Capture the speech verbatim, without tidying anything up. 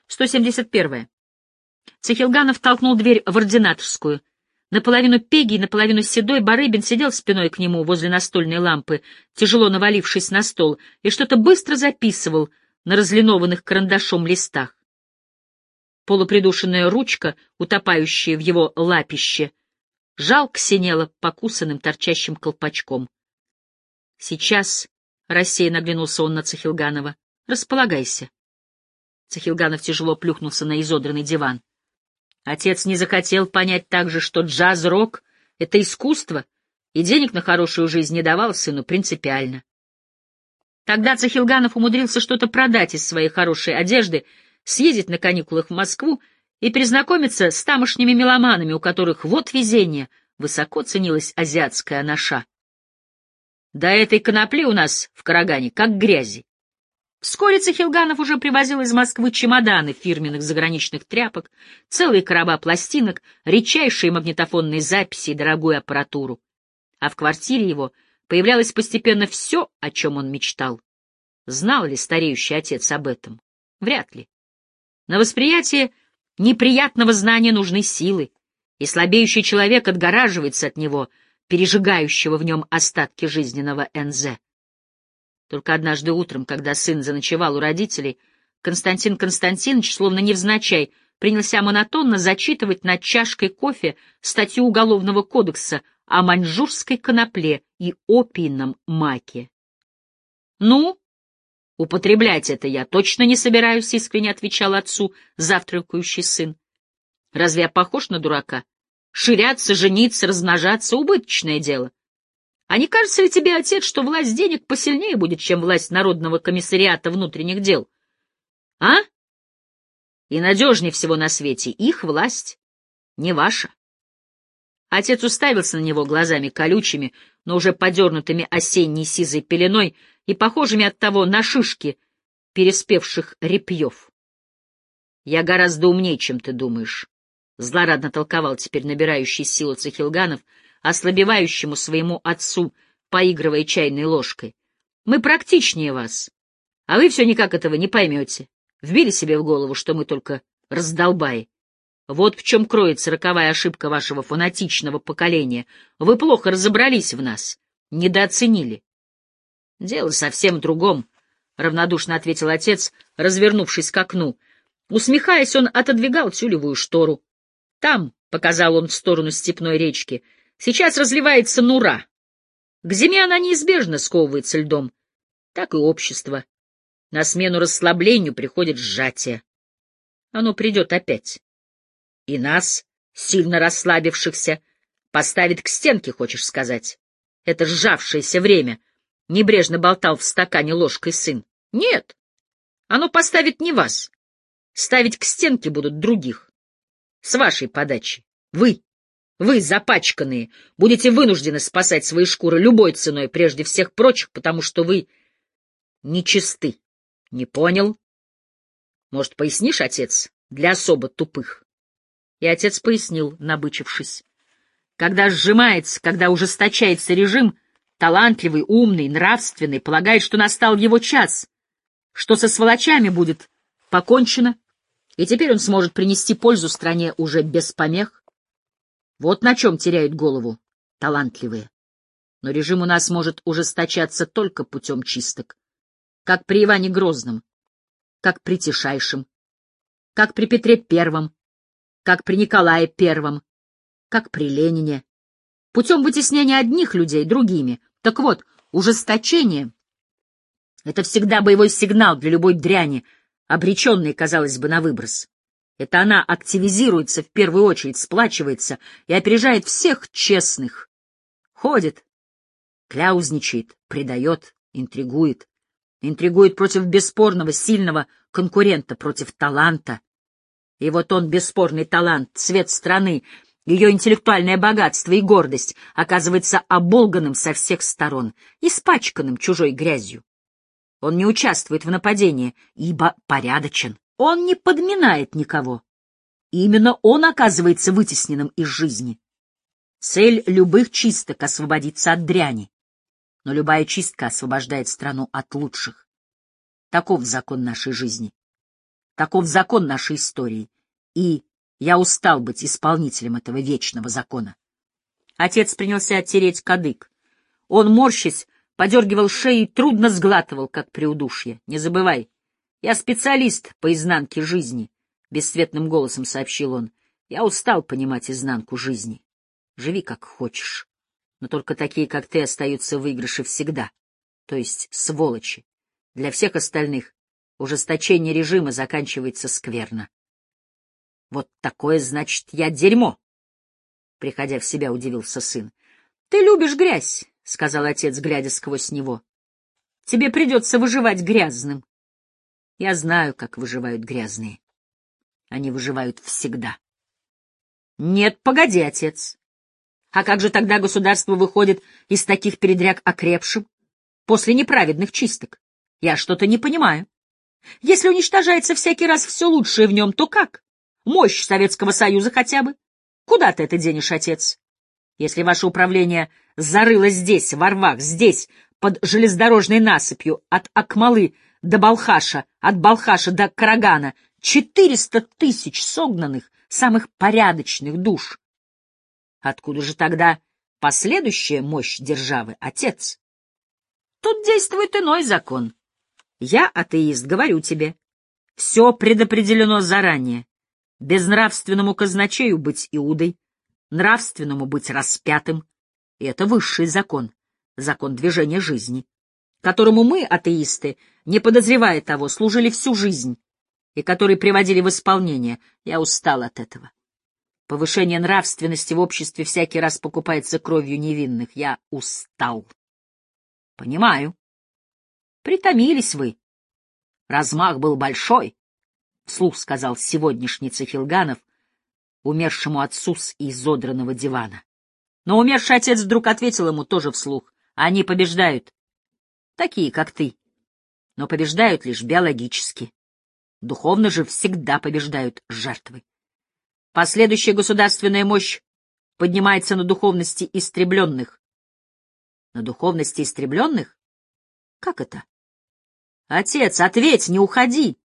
сто семьдесят первое. Цехилганов толкнул дверь в ординаторскую. Наполовину пегий, наполовину седой Барыбин сидел спиной к нему возле настольной лампы, тяжело навалившись на стол, и что-то быстро записывал на разлинованных карандашом листах. Полупридушенная ручка, утопающая в его лапище, жалко синела покусанным торчащим колпачком. «Сейчас», — рассеянно оглянулся он на Цехилганова, — «располагайся». Цехилганов тяжело плюхнулся на изодранный диван. Отец не захотел понять также, что джаз-рок — это искусство, и денег на хорошую жизнь не давал сыну принципиально. Тогда Цехилганов умудрился что-то продать из своей хорошей одежды, съездить на каникулах в Москву и перезнакомиться с тамошними меломанами, у которых, вот везение, высоко ценилась азиатская анаша. Да этой конопли у нас в Карагане как грязи. Вскоре Цехилганов уже привозил из Москвы чемоданы фирменных заграничных тряпок, целые короба пластинок, редчайшие магнитофонные записи и дорогую аппаратуру. А в квартире его появлялось постепенно все, о чем он мечтал. Знал ли стареющий отец об этом? Вряд ли. На восприятие неприятного знания нужны силы, и слабеющий человек отгораживается от него, пережигающего в нем остатки жизненного энзе. Только однажды утром, когда сын заночевал у родителей, Константин Константинович, словно невзначай, принялся монотонно зачитывать над чашкой кофе статью Уголовного кодекса о маньчжурской конопле и опийном маке. «Ну, употреблять это я точно не собираюсь», — искренне отвечал отцу завтракающий сын. «Разве я похож на дурака? Ширяться, жениться, размножаться — убыточное дело. А не кажется ли тебе, отец, что власть денег посильнее будет, чем власть Народного комиссариата внутренних дел? А? И надежнее всего на свете их власть, не ваша». Отец уставился на него глазами колючими, но уже подернутыми осенней сизой пеленой и похожими оттого на шишки переспевших репьев. «Я гораздо умнее, чем ты думаешь», — злорадно толковал теперь набирающий силу Цехилганов, ослабевающему своему отцу, поигрывая чайной ложкой. «Мы практичнее вас, а вы все никак этого не поймете. Вбили себе в голову, что мы только раздолбаи. Вот в чем кроется роковая ошибка вашего фанатичного поколения. Вы плохо разобрались в нас, недооценили». «Дело совсем в другом», — равнодушно ответил отец, развернувшись к окну. Усмехаясь, он отодвигал тюлевую штору. «Там», — показал он в сторону степной речки, — «сейчас разливается Нура. К зиме она неизбежно сковывается льдом. Так и общество. На смену расслаблению приходит сжатие. Оно придет опять. И нас, сильно расслабившихся, поставит к стенке, хочешь сказать. Это сжавшееся время», — небрежно болтал в стакане ложкой сын. «Нет, оно поставит не вас. Ставить к стенке будут других. С вашей подачи. Вы. Вы, запачканные, будете вынуждены спасать свои шкуры любой ценой прежде всех прочих, потому что вы нечисты. Не понял? Может, пояснишь, отец, для особо тупых?» И отец пояснил, набычившись. Когда сжимается, когда ужесточается режим, талантливый, умный, нравственный полагает, что настал его час, что со сволочами будет покончено, и теперь он сможет принести пользу стране уже без помех. Вот на чем теряют голову талантливые. Но режим у нас может ужесточаться только путем чисток. Как при Иване Грозном, как при Тишайшем, как при Петре Первом, как при Николае Первом, как при Ленине. Путем вытеснения одних людей другими. Так вот, ужесточение — это всегда боевой сигнал для любой дряни, обреченной, казалось бы, на выброс. Это она активизируется в первую очередь, сплачивается и опережает всех честных. Ходит, кляузничает, предает, интригует. Интригует против бесспорного, сильного конкурента, против таланта. И вот он, бесспорный талант, цвет страны, ее интеллектуальное богатство и гордость, оказывается оболганным со всех сторон, испачканным чужой грязью. Он не участвует в нападении, ибо порядочен. Он не подминает никого. И именно он оказывается вытесненным из жизни. Цель любых чисток — освободиться от дряни. Но любая чистка освобождает страну от лучших. Таков закон нашей жизни. Таков закон нашей истории, и я устал быть исполнителем этого вечного закона. Отец принялся оттереть кадык. Он, морщась, подергивал шею и трудно сглатывал, как при удушье. — Не забывай, я специалист по изнанке жизни, — бесцветным голосом сообщил он. — Я устал понимать изнанку жизни. Живи как хочешь, но только такие, как ты, остаются в выигрыше всегда, то есть сволочи. Для всех остальных ужесточение режима заканчивается скверно. — Вот такое, значит, я дерьмо! — приходя в себя, удивился сын. — Ты любишь грязь, — сказал отец, глядя сквозь него. — Тебе придется выживать грязным. Я знаю, как выживают грязные. Они выживают всегда. — Нет, погоди, отец. А как же тогда государство выходит из таких передряг окрепшим, после неправедных чисток? Я что-то не понимаю. Если уничтожается всякий раз все лучшее в нем, то как? Мощь Советского Союза хотя бы? Куда ты это денешь, отец? Если ваше управление зарыло здесь, во рвах, здесь, под железнодорожной насыпью, от Акмалы до Балхаша, от Балхаша до Карагана, четыреста тысяч согнанных, самых порядочных душ, откуда же тогда последующая мощь державы, отец? Тут действует иной закон. Я, атеист, говорю тебе, все предопределено заранее. Безнравственному казначею быть Иудой, нравственному быть распятым. И это высший закон, закон движения жизни, которому мы, атеисты, не подозревая того, служили всю жизнь, и который приводили в исполнение. Я устал от этого. Повышение нравственности в обществе всякий раз покупается кровью невинных. Я устал. Понимаю. Притомились вы. Размах был большой, — вслух сказал сегодняшний Цихилганов умершему отцу с изодранного дивана. Но умерший отец вдруг ответил ему тоже вслух. Они побеждают. Такие, как ты. Но побеждают лишь биологически. Духовно же всегда побеждают жертвы. Последующая государственная мощь поднимается на духовности истребленных. На духовности истребленных? Как это? Отец, ответь, не уходи!